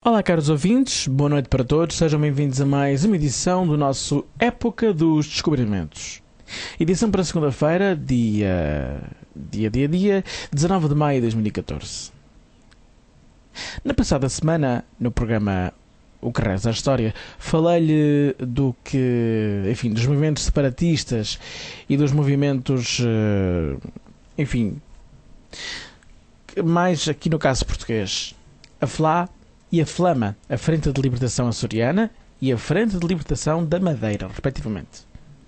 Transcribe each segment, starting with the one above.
Olá, caros ouvintes, boa noite para todos, sejam bem-vindos a mais uma edição do nosso Época dos Descobrimentos. Edição para segunda-feira, dia 19 de maio de 2014. Na passada semana, no programa O que Reza a História, falei-lhe dos movimentos separatistas e dos movimentos, mais aqui no caso português, a FLA e a FLAMA, a Frente de Libertação Açoriana e a Frente de Libertação da Madeira, respectivamente.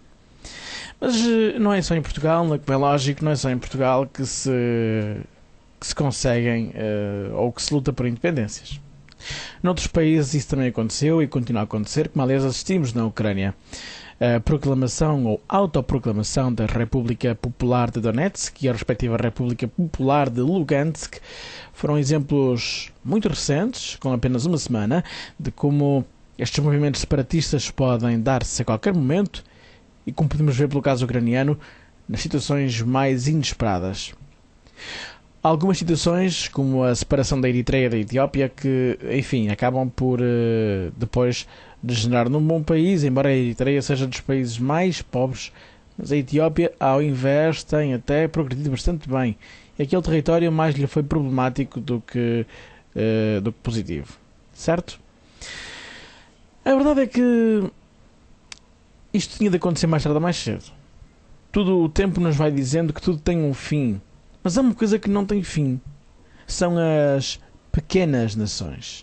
Mas não é só em Portugal, como é lógico, não é só em Portugal que se conseguem ou que se luta por independências. Noutros países isso também aconteceu e continua a acontecer, como aliás assistimos na Ucrânia. A proclamação ou autoproclamação da República Popular de Donetsk e a respectiva República Popular de Lugansk foram exemplos muito recentes, com apenas uma semana, de como estes movimentos separatistas podem dar-se a qualquer momento e, como podemos ver pelo caso ucraniano, nas situações mais inesperadas. Algumas situações, como a separação da Eritreia e da Etiópia, que, acabam por depois degenerar num bom país, embora a Eritreia seja dos países mais pobres, mas a Etiópia, ao invés, tem até progredido bastante bem. E aquele território mais lhe foi problemático do que positivo. Certo? A verdade é que isto tinha de acontecer mais tarde ou mais cedo. Todo o tempo nos vai dizendo que tudo tem um fim. Mas há uma coisa que não tem fim. São as pequenas nações.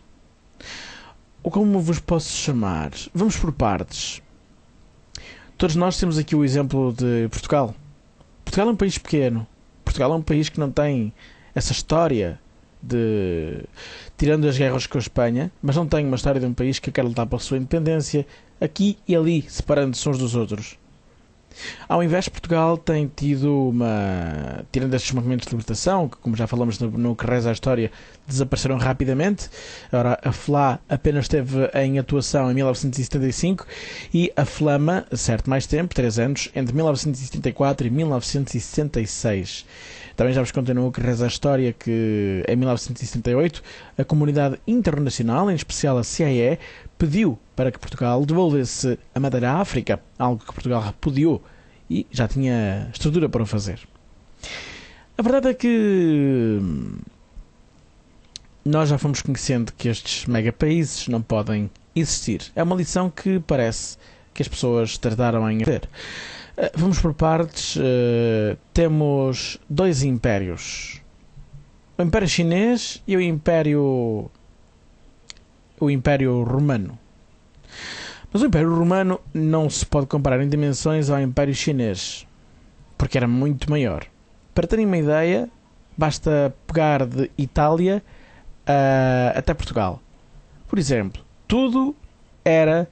Ou como vos posso chamar? Vamos por partes. Todos nós temos aqui o exemplo de Portugal. Portugal é um país pequeno. Portugal é um país que não tem essa história de... tirando as guerras com a Espanha, mas não tem uma história de um país que quer lutar pela sua independência aqui e ali, separando-se uns dos outros. Ao invés, Portugal tem tido uma... tirando estes movimentos de libertação, que como já falamos no que reza a história, desapareceram rapidamente. Ora, a FLA apenas esteve em atuação em 1975 e a FLAMA, certo, mais tempo, 3 anos, entre 1974 e 1966. Também já vos contei no que reza a história que em 1978 a comunidade internacional, em especial a CIE, pediu para que Portugal devolvesse a Madeira à África, algo que Portugal repudiou e já tinha estrutura para o fazer. A verdade é que nós já fomos conhecendo que estes megapaíses não podem existir. É uma lição que parece que as pessoas tardaram em ver. Vamos por partes. Temos dois impérios. O Império Chinês e o Império Romano. Mas o Império Romano não se pode comparar em dimensões ao Império Chinês, porque era muito maior. Para terem uma ideia, basta pegar de Itália até Portugal. Por exemplo, tudo era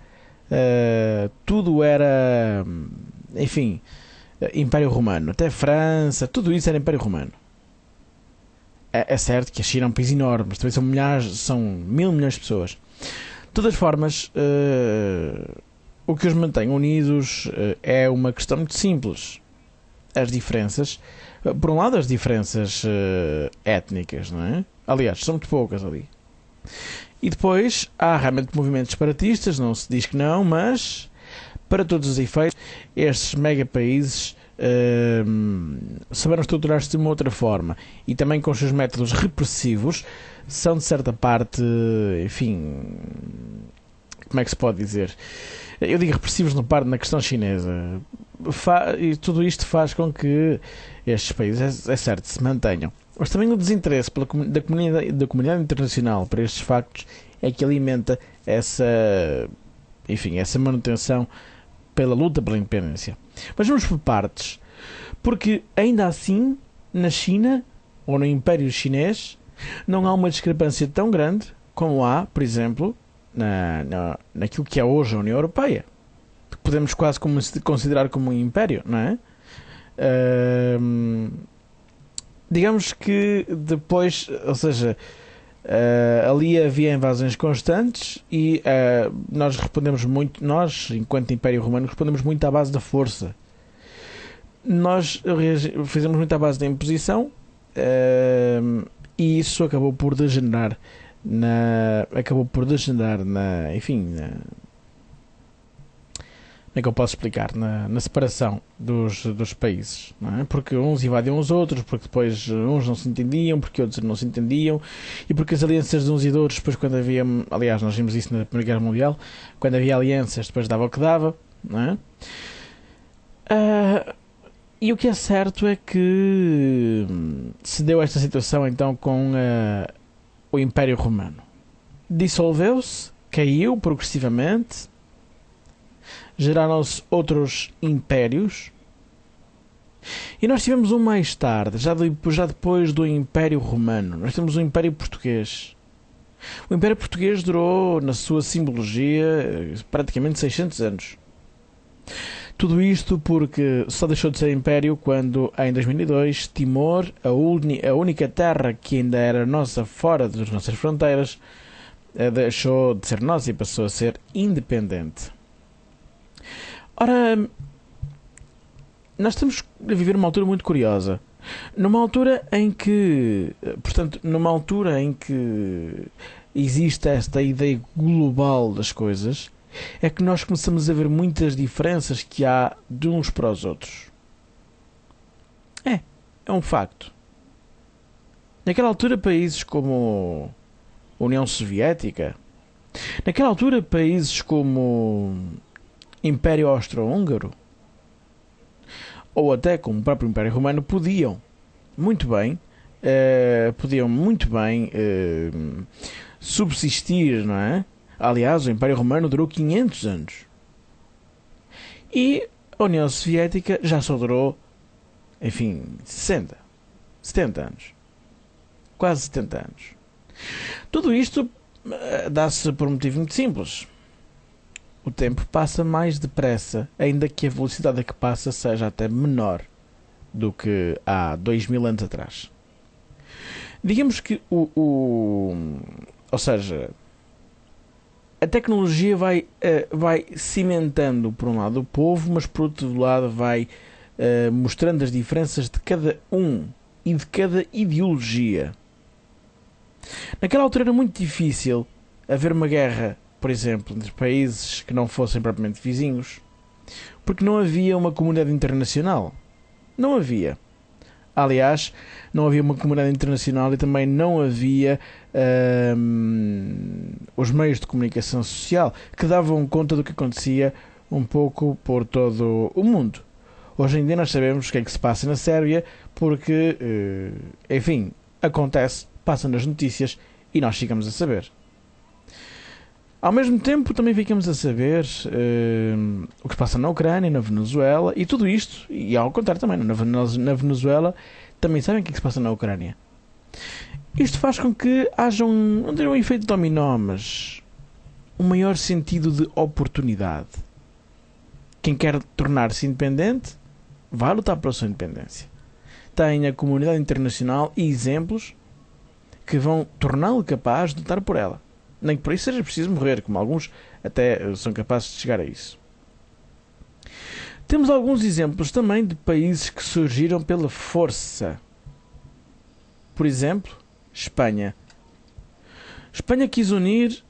Império Romano. Até França, tudo isso era Império Romano. É certo que a China é um país enorme, mas também são 1.000 milhões de pessoas. De todas formas, o que os mantém unidos é uma questão muito simples. As diferenças, por um lado as diferenças étnicas, não é? Aliás, são muito poucas ali. E depois há realmente movimentos separatistas, não se diz que não, mas para todos os efeitos, estes megapaíses saberam estruturar-se de uma outra forma e também com os seus métodos repressivos são de certa parte, como é que se pode dizer? Eu digo repressivos na questão chinesa. E tudo isto faz com que estes países, é certo, se mantenham. Mas também o desinteresse da comunidade internacional para estes factos é que alimenta essa manutenção pela luta pela independência. Mas vamos por partes, porque ainda assim, na China, ou no Império Chinês, não há uma discrepância tão grande como há, por exemplo, naquilo que é hoje a União Europeia, que podemos quase considerar como um império, não é? Digamos que depois, ou seja, ali havia invasões constantes e nós, enquanto Império Romano, respondemos muito à base da força. Nós fizemos muito à base da imposição e isso acabou por degenerar acabou por descender na, enfim, como é que eu posso explicar? Na separação dos países, não é? Porque uns invadiam os outros, porque depois uns não se entendiam, porque outros não se entendiam, e porque as alianças de uns e de outros, depois quando havia, aliás, nós vimos isso na Primeira Guerra Mundial, quando havia alianças, depois dava o que dava, não é? E o que é certo é que se deu esta situação então com o Império Romano. Dissolveu-se, caiu progressivamente, geraram-se outros impérios, e nós tivemos um mais tarde, já depois do Império Romano, nós temos o Império Português. O Império Português durou, na sua simbologia, praticamente 600 anos. Tudo isto porque só deixou de ser império quando, em 2002, Timor, a única terra que ainda era nossa fora das nossas fronteiras, deixou de ser nossa e passou a ser independente. Ora, nós estamos a viver uma altura muito curiosa. Numa altura em que existe esta ideia global das coisas, é que nós começamos a ver muitas diferenças que há de uns para os outros. É um facto. Naquela altura, países como a União Soviética, naquela altura, países como Império Austro-Húngaro, ou até como o próprio Império Romano, podiam muito bem subsistir, não é? Aliás, o Império Romano durou 500 anos. E a União Soviética já só durou, enfim, 60, 70 anos. Quase 70 anos. Tudo isto dá-se por um motivo muito simples. O tempo passa mais depressa, ainda que a velocidade a que passa seja até menor do que há 2000 anos atrás. Digamos que ou seja, a tecnologia vai cimentando, por um lado, o povo, mas por outro lado vai mostrando as diferenças de cada um e de cada ideologia. Naquela altura era muito difícil haver uma guerra, por exemplo, entre países que não fossem propriamente vizinhos, porque não havia uma comunidade internacional. Não havia. Aliás, não havia uma comunidade internacional e também não havia os meios de comunicação social que davam conta do que acontecia um pouco por todo o mundo. Hoje em dia nós sabemos o que é que se passa na Sérvia porque, enfim, acontece, passa nas notícias e nós ficamos a saber. Ao mesmo tempo também ficamos a saber o que se passa na Ucrânia, na Venezuela e tudo isto, e ao contrário também, na Venezuela também sabem o que se passa na Ucrânia. Isto faz com que haja não diria um efeito dominó, mas um maior sentido de oportunidade. Quem quer tornar-se independente vai lutar pela sua independência. Tem a comunidade internacional e exemplos que vão torná-lo capaz de lutar por ela. Nem que por isso seja preciso morrer, como alguns até são capazes de chegar a isso. Temos alguns exemplos também de países que surgiram pela força. Por exemplo, Espanha. Espanha quis unir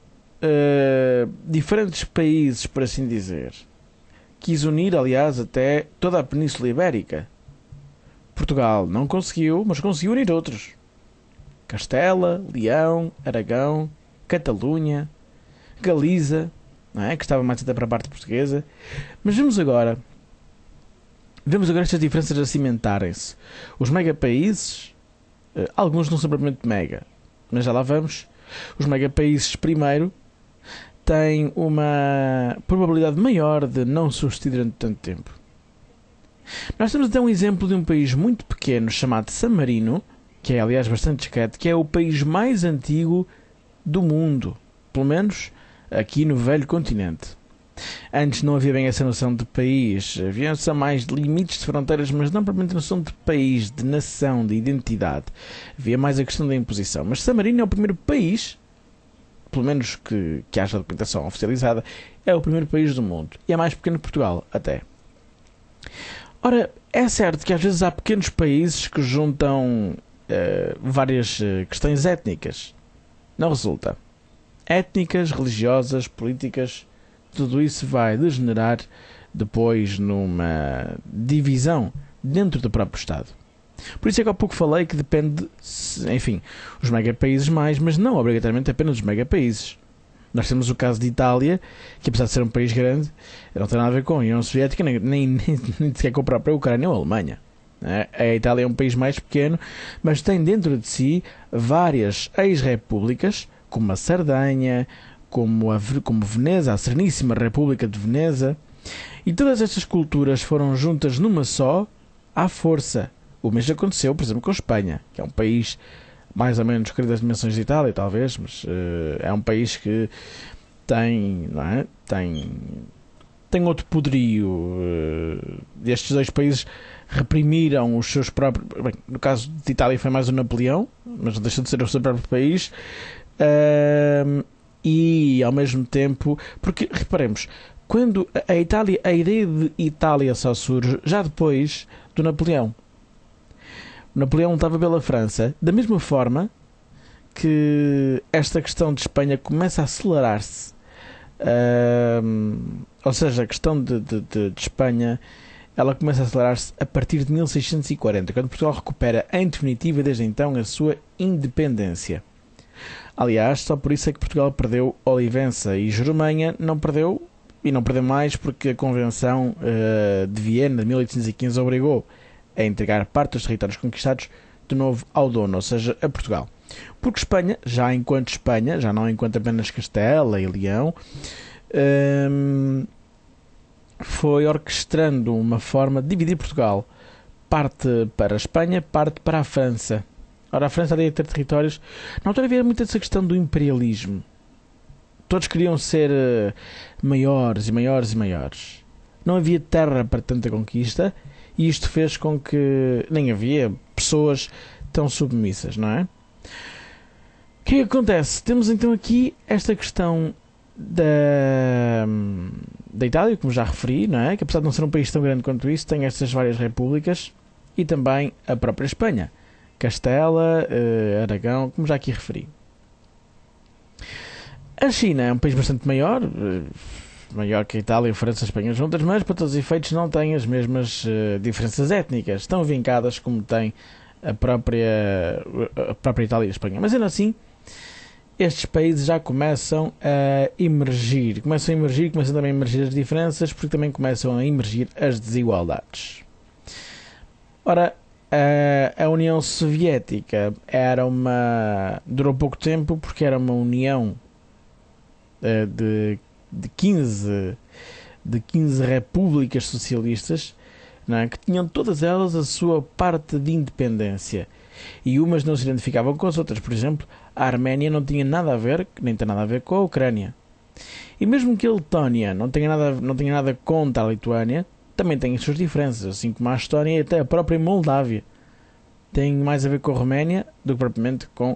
diferentes países, por assim dizer. Quis unir, aliás, até toda a Península Ibérica. Portugal não conseguiu, mas conseguiu unir outros. Castela, Leão, Aragão, Catalunha, Galiza, não é? Que estava mais até para a parte portuguesa. Mas vemos agora estas diferenças a cimentarem-se. Os megapaíses, alguns não são propriamente mega, mas já lá vamos. Os megapaíses, primeiro, têm uma probabilidade maior de não subsistir durante tanto tempo. Nós temos até um exemplo de um país muito pequeno chamado San Marino, que é aliás bastante discreto, que é o país mais antigo do mundo, pelo menos aqui no velho continente. Antes não havia bem essa noção de país, havia só mais de limites de fronteiras, mas não propriamente noção de país, de nação, de identidade. Havia mais a questão da imposição. Mas San Marino é o primeiro país, pelo menos que haja documentação oficializada, é o primeiro país do mundo. E é mais pequeno que Portugal, até. Ora, é certo que às vezes há pequenos países que juntam várias questões étnicas. Não resulta. Étnicas, religiosas, políticas, tudo isso vai degenerar depois numa divisão dentro do próprio Estado. Por isso é que há pouco falei que depende, enfim, os megapaíses mais, mas não obrigatoriamente apenas os megapaíses. Nós temos o caso de Itália, que apesar de ser um país grande, não tem nada a ver com a União Soviética, nem sequer com a própria Ucrânia ou a Alemanha. A Itália é um país mais pequeno, mas tem dentro de si várias ex-repúblicas, como a Sardenha, como Veneza, a Sereníssima República de Veneza, e todas estas culturas foram juntas numa só, à força. O mesmo aconteceu, por exemplo, com a Espanha, que é um país mais ou menos querido das dimensões de Itália, talvez, mas é um país que tem, não é? Tem outro poderio. Estes dois países reprimiram os seus próprios... Bem, no caso de Itália foi mais o Napoleão, mas não deixa de ser o seu próprio país. E, ao mesmo tempo... Porque, reparemos, quando a ideia de Itália só surge já depois do Napoleão. O Napoleão lutava pela França, da mesma forma que esta questão de Espanha começa a acelerar-se. Ou seja, a questão de Espanha, ela começa a acelerar-se a partir de 1640, quando Portugal recupera em definitiva desde então a sua independência. Aliás, só por isso é que Portugal perdeu Olivença e Jeremanha, não perdeu mais porque a Convenção de Viena de 1815 obrigou a entregar parte dos territórios conquistados de novo ao dono, ou seja, a Portugal. Porque Espanha, já não enquanto apenas Castela e Leão, foi orquestrando uma forma de dividir Portugal. Parte para a Espanha, parte para a França. Ora, a França ia ter territórios... Na altura havia muito essa questão do imperialismo. Todos queriam ser maiores e maiores e maiores. Não havia terra para tanta conquista e isto fez com que nem havia pessoas tão submissas, não é? O que acontece? Temos então aqui esta questão da Itália, como já referi, não é? Que apesar de não ser um país tão grande quanto isso, tem estas várias repúblicas e também a própria Espanha. Castela, Aragão, como já aqui referi. A China é um país bastante maior que a Itália, a França e a Espanha juntas, mas para todos os efeitos não tem as mesmas diferenças étnicas, tão vincadas como tem a própria Itália e a Espanha. Mas ainda assim, estes países já começam a emergir. Começam também a emergir as diferenças, porque também começam a emergir as desigualdades. Ora, a União Soviética durou pouco tempo, porque era uma união de 15 repúblicas socialistas, não é? Que tinham todas elas a sua parte de independência. E umas não se identificavam com as outras. Por exemplo, a Arménia não tinha nada a ver, nem tem nada a ver com a Ucrânia. E mesmo que a Letónia não tenha nada contra a Lituânia, também tem as suas diferenças, assim como a Estónia e até a própria Moldávia. Tem mais a ver com a Roménia do que propriamente com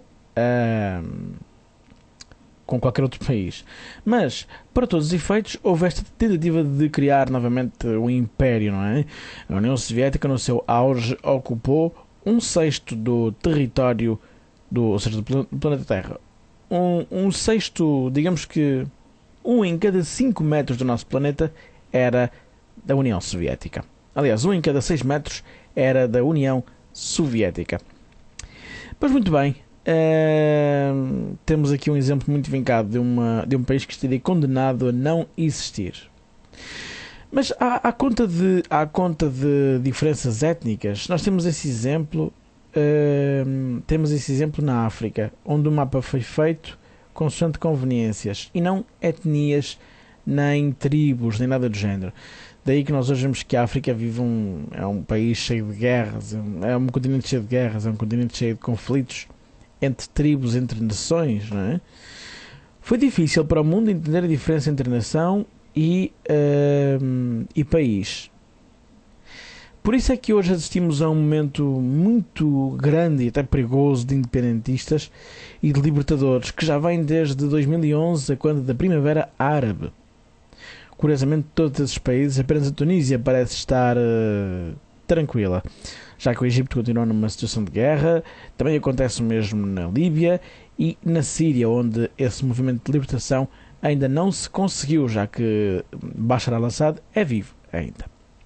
qualquer outro país. Mas, para todos os efeitos, houve esta tentativa de criar novamente o Império, não é? A União Soviética, no seu auge, ocupou 1/6 do território ou seja, do planeta Terra. 1/6, digamos que 1 em cada 5 metros do nosso planeta era da União Soviética. Aliás, 1 em cada 6 metros era da União Soviética. Pois muito bem, temos aqui um exemplo muito vincado de um país que estaria condenado a não existir. Mas à conta de diferenças étnicas, nós temos esse exemplo na África, onde o mapa foi feito consoante conveniências e não etnias, nem tribos, nem nada do género. Daí que nós hoje vemos que a África é um país cheio de guerras, é um continente cheio de guerras, é um continente cheio de conflitos entre tribos, entre nações, não é? Foi difícil para o mundo entender a diferença entre nação e país. Por isso é que hoje assistimos a um momento muito grande e até perigoso de independentistas e de libertadores, que já vem desde 2011, a quando da Primavera Árabe. Curiosamente, todos esses países, apenas a Tunísia parece estar tranquila, já que o Egito continua numa situação de guerra. Também acontece o mesmo na Líbia e na Síria, onde esse movimento de libertação ainda não se conseguiu, já que Bashar al-Assad é vivo ainda.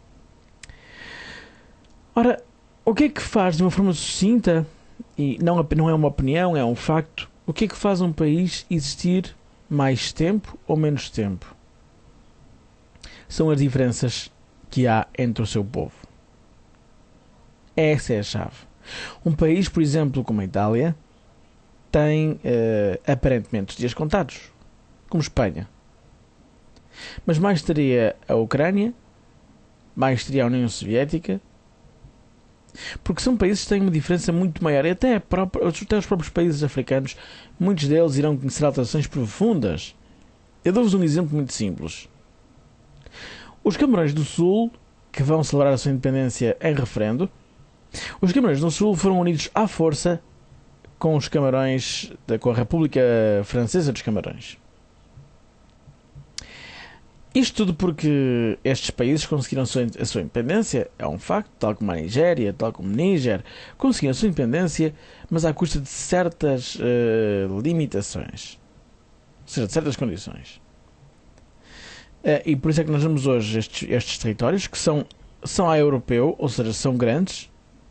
Ora, o que é que faz de uma forma sucinta, e não é uma opinião, é um facto, o que é que faz um país existir mais tempo ou menos tempo? São as diferenças que há entre o seu povo. Essa é a chave. Um país, por exemplo, como a Itália, tem aparentemente os dias contados, como Espanha. Mas mais teria a Ucrânia, mais teria a União Soviética, porque são países que têm uma diferença muito maior. E até os próprios países africanos, muitos deles irão conhecer alterações profundas. Eu dou-vos um exemplo muito simples. Os Camarões do Sul, que vão celebrar a sua independência em referendo, os Camarões do Sul foram unidos à força com os Camarões, com a República Francesa dos Camarões. Isto tudo porque estes países conseguiram a sua independência, é um facto, tal como a Nigéria, tal como o Níger, conseguiram a sua independência, mas à custa de certas limitações, ou seja, de certas condições. E por isso é que nós vemos hoje estes territórios que são a europeu, ou seja, são grandes,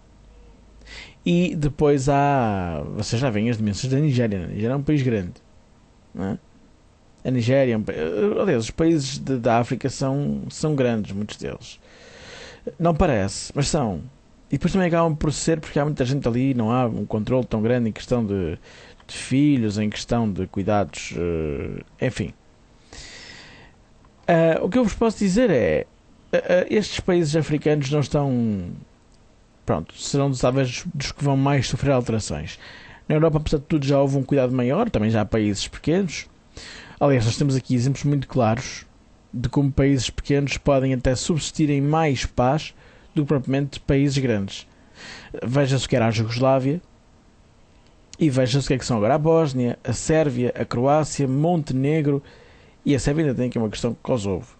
e depois vocês já veem as dimensões da Nigéria. A Nigéria é um país grande, não é? A Nigéria, aliás, os países da África são grandes, muitos deles. Não parece, mas são. E depois também acabam por ser, porque há muita gente ali, não há um controle tão grande em questão de filhos, em questão de cuidados, enfim. O que eu vos posso dizer é, estes países africanos não estão, pronto, serão talvez dos que vão mais sofrer alterações. Na Europa, apesar de tudo, já houve um cuidado maior, também já há países pequenos. Aliás, nós temos aqui exemplos muito claros de como países pequenos podem até subsistir em mais paz do que propriamente países grandes. Veja-se o que era a Jugoslávia e veja-se o que é que são agora a Bósnia, a Sérvia, a Croácia, Montenegro e a Sérvia ainda tem aqui uma questão com Kosovo.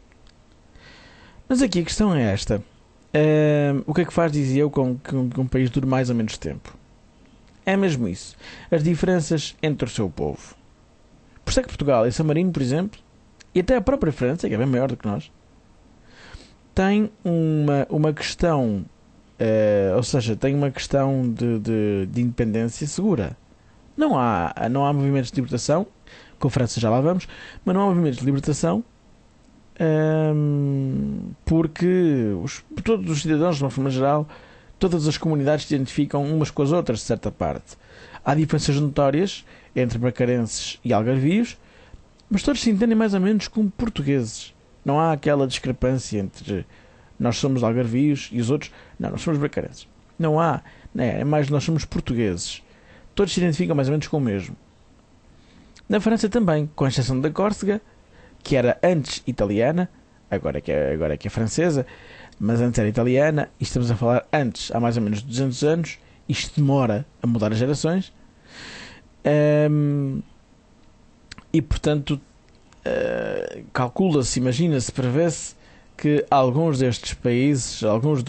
Mas aqui a questão é esta. O que é que faz, dizia eu, com que um país dure mais ou menos tempo? É mesmo isso. As diferenças entre o seu povo. Por isso é que Portugal e San Marino, por exemplo, e até a própria França, que é bem maior do que nós, tem uma questão, ou seja, tem uma questão de independência segura. Não há movimentos de libertação, com a França já lá vamos, mas não há movimentos de libertação porque todos os cidadãos, de uma forma geral, todas as comunidades se identificam umas com as outras, de certa parte. Há diferenças notórias entre bracarenses e algarvios, mas todos se entendem mais ou menos como portugueses. Não há aquela discrepância entre nós somos algarvios e os outros, não, nós somos bracarenses. Não há, é mais nós somos portugueses. Todos se identificam mais ou menos com o mesmo. Na França também, com a exceção da Córcega, que era antes italiana, agora é que é francesa, mas antes era italiana, e estamos a falar antes, há mais ou menos 200 anos, isto demora a mudar as gerações, e portanto calcula-se, imagina-se, prevê-se que alguns destes países,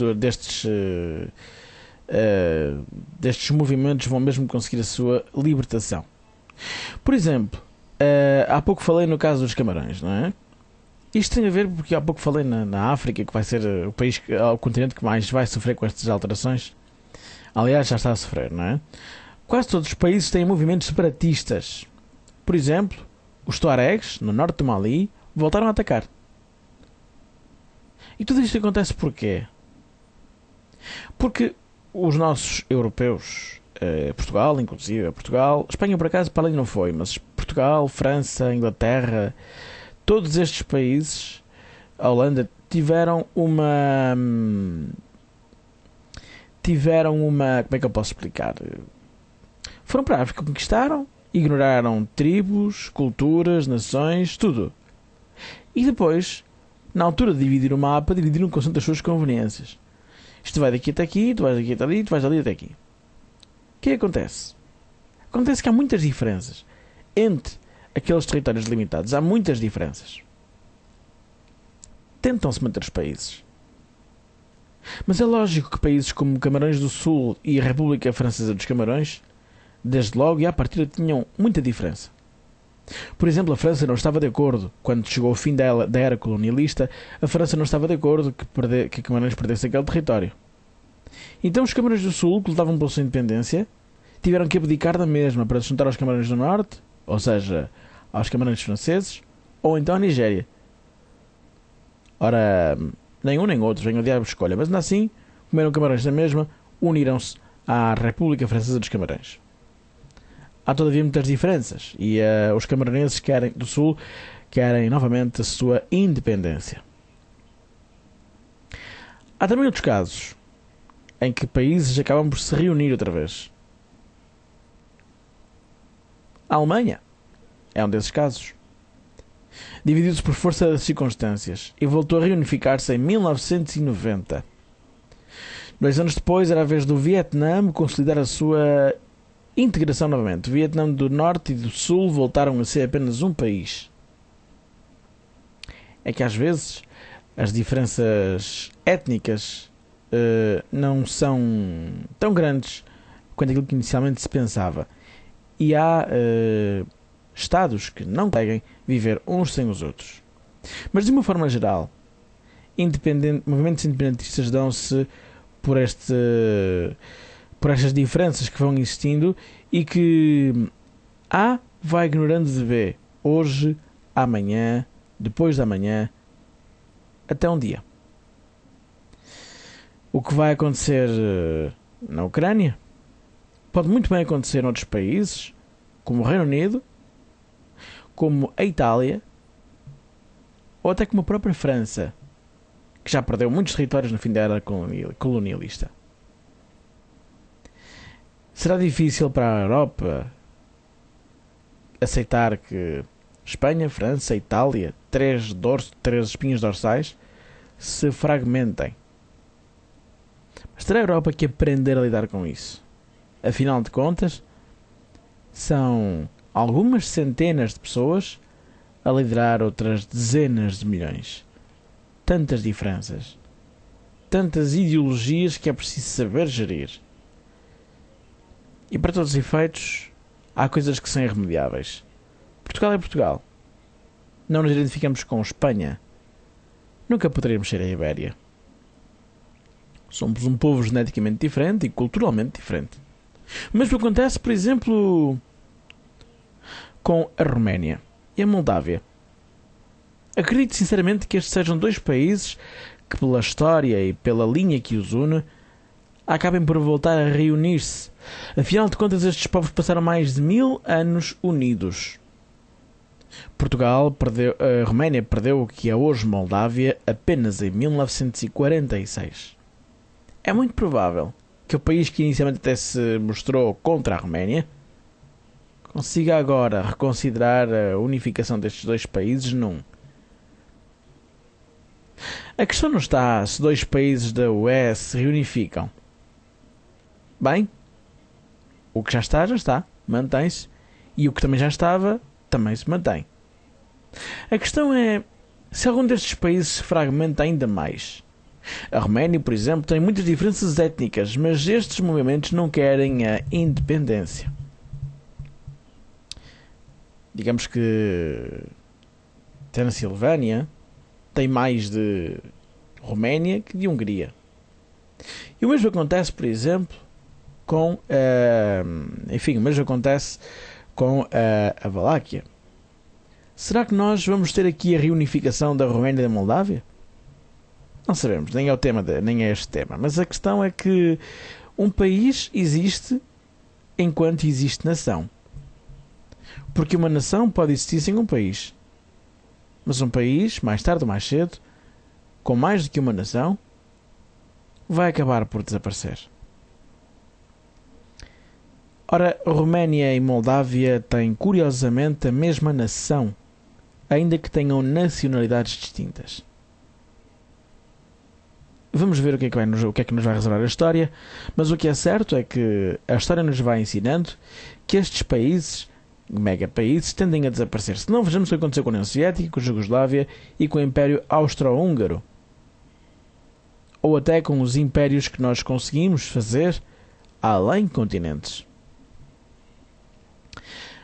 destes movimentos vão mesmo conseguir a sua libertação. Por exemplo, há pouco falei no caso dos Camarões, não é? Isto tem a ver porque há pouco falei na África, que vai ser o continente que mais vai sofrer com estas alterações. Aliás, já está a sofrer, não é? Quase todos os países têm movimentos separatistas. Por exemplo, os Tuaregs, no norte do Mali, voltaram a atacar. E tudo isto acontece porquê? Porque os nossos europeus, Portugal, inclusive Portugal, Espanha por acaso para ali não foi, mas Portugal, França, Inglaterra, todos estes países, a Holanda, tiveram uma, como é que eu posso explicar? Foram para a África, conquistaram, ignoraram tribos, culturas, nações, tudo. E depois, na altura de dividir o mapa, dividiram consoante as suas conveniências. Isto vai daqui até aqui, tu vais daqui até ali, tu vais dali até aqui. O que acontece? Acontece que há muitas diferenças. Entre aqueles territórios delimitados, há muitas diferenças. Tentam-se manter os países. Mas é lógico que países como Camarões do Sul e a República Francesa dos Camarões desde logo, e à partida tinham muita diferença. Por exemplo, a França não estava de acordo, quando chegou o fim da era colonialista, a França não estava de acordo que Camarões perdesse aquele território. Então os Camarões do Sul, que lutavam pela sua independência, tiveram que abdicar da mesma para se juntar aos Camarões do Norte, ou seja, aos Camarões franceses, ou então à Nigéria. Ora, nem um nem outro, venham o diabo escolha, mas ainda assim, comeram Camarões da mesma, uniram-se à República Francesa dos Camarões. Há todavia muitas diferenças e os camaronenses do Sul querem novamente a sua independência. Há também outros casos em que países acabam por se reunir outra vez. A Alemanha é um desses casos. Dividiu-se por força das circunstâncias e voltou a reunificar-se em 1990. 2 anos depois era a vez do Vietnã consolidar a sua integração novamente. O Vietnã do Norte e do Sul voltaram a ser apenas um país. É que às vezes as diferenças étnicas não são tão grandes quanto aquilo que inicialmente se pensava. E há Estados que não conseguem viver uns sem os outros. Mas de uma forma geral, movimentos independentistas dão-se por estas diferenças que vão existindo e que A vai ignorando de B, hoje, amanhã, depois de amanhã, até um dia. O que vai acontecer na Ucrânia pode muito bem acontecer noutros países, como o Reino Unido, como a Itália, ou até como a própria França, que já perdeu muitos territórios no fim da era colonialista. Será difícil para a Europa aceitar que Espanha, França, Itália, três espinhos dorsais, se fragmentem. Mas terá a Europa que aprender a lidar com isso. Afinal de contas, são algumas centenas de pessoas a liderar outras dezenas de milhões. Tantas diferenças, tantas ideologias que é preciso saber gerir. E para todos os efeitos, há coisas que são irremediáveis. Portugal é Portugal. Não nos identificamos com Espanha. Nunca poderíamos ser a Ibéria. Somos um povo geneticamente diferente e culturalmente diferente. O mesmo acontece, por exemplo, com a Roménia e a Moldávia. Acredito sinceramente que estes sejam dois países que, pela história e pela linha que os une, acabem por voltar a reunir-se. Afinal de contas, estes povos passaram mais de 1000 anos unidos. A Roménia perdeu o que é hoje Moldávia apenas em 1946. É muito provável que o país que inicialmente até se mostrou contra a Roménia consiga agora reconsiderar a unificação destes dois países num. A questão não está se dois países da UE se reunificam. Bem, o que já está, mantém-se, e o que também já estava, também se mantém. A questão é se algum destes países se fragmenta ainda mais. A Roménia, por exemplo, tem muitas diferenças étnicas, mas estes movimentos não querem a independência. Digamos que Transilvânia tem mais de Roménia que de Hungria. E o mesmo acontece, por exemplo, com a Valáquia. Será que nós vamos ter aqui a reunificação da Roménia e da Moldávia? Não sabemos, nem é este tema. Mas a questão é que um país existe enquanto existe nação. Porque uma nação pode existir sem um país. Mas um país, mais tarde ou mais cedo, com mais do que uma nação, vai acabar por desaparecer. Ora, Roménia e Moldávia têm curiosamente a mesma nação, ainda que tenham nacionalidades distintas. Vamos ver o que é que nos vai reservar a história, mas o que é certo é que a história nos vai ensinando que estes países, megapaíses, tendem a desaparecer. Se não, vejamos o que aconteceu com a União Soviética, com a Jugoslávia e com o Império Austro-Húngaro. Ou até com os impérios que nós conseguimos fazer além de continentes.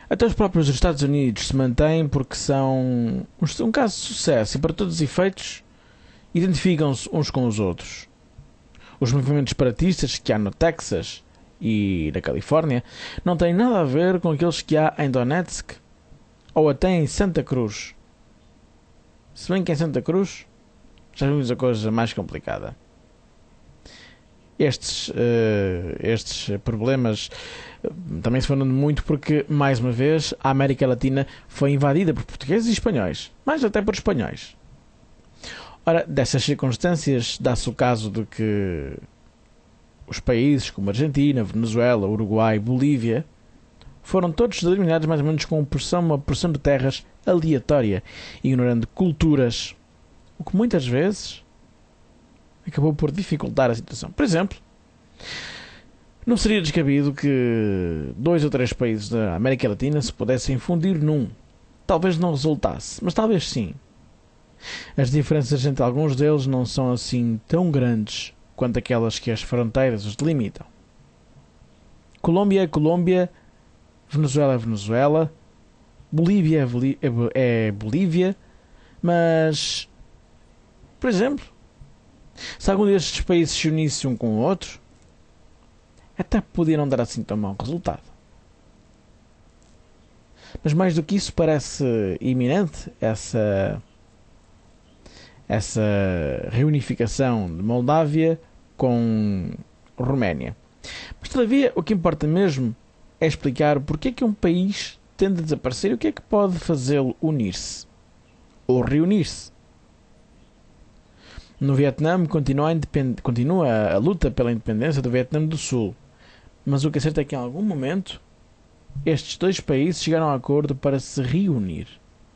Até os próprios Estados Unidos se mantêm porque são um caso de sucesso e, para todos os efeitos, identificam-se uns com os outros. Os movimentos separatistas que há no Texas e na Califórnia não têm nada a ver com aqueles que há em Donetsk ou até em Santa Cruz. Se bem que em Santa Cruz já vimos a coisa mais complicada. Estes problemas também se foram muito porque, mais uma vez, a América Latina foi invadida por portugueses e espanhóis, mais até por espanhóis. Ora, dessas circunstâncias, dá-se o caso de que os países como Argentina, Venezuela, Uruguai, Bolívia foram todos eliminados mais ou menos com uma porção de terras aleatória, ignorando culturas, o que muitas vezes acabou por dificultar a situação. Por exemplo, não seria descabido que 2 ou 3 países da América Latina se pudessem fundir num. Talvez não resultasse, mas talvez sim. As diferenças entre alguns deles não são assim tão grandes quanto aquelas que as fronteiras os delimitam. Colômbia é Colômbia, Venezuela é Venezuela, Bolívia é Bolívia, mas, por exemplo, se algum destes países se unisse um com o outro, até podia não dar assim tão mau resultado. Mas mais do que isso, parece iminente essa reunificação de Moldávia com Roménia. Mas, todavia, o que importa mesmo é explicar porque é que um país tende a desaparecer e o que é que pode fazê-lo unir-se ou reunir-se. No Vietnã continua a luta pela independência do Vietnã do Sul, mas o que é certo é que em algum momento estes 2 países chegaram a acordo para se reunir.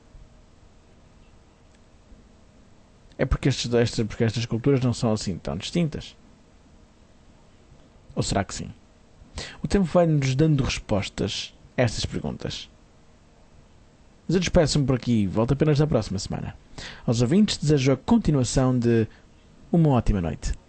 É porque estas culturas não são assim tão distintas? Ou será que sim? O tempo vai-nos dando respostas a estas perguntas. Mas eu despeço-me por aqui e volto apenas na próxima semana. Aos ouvintes desejo a continuação de uma ótima noite.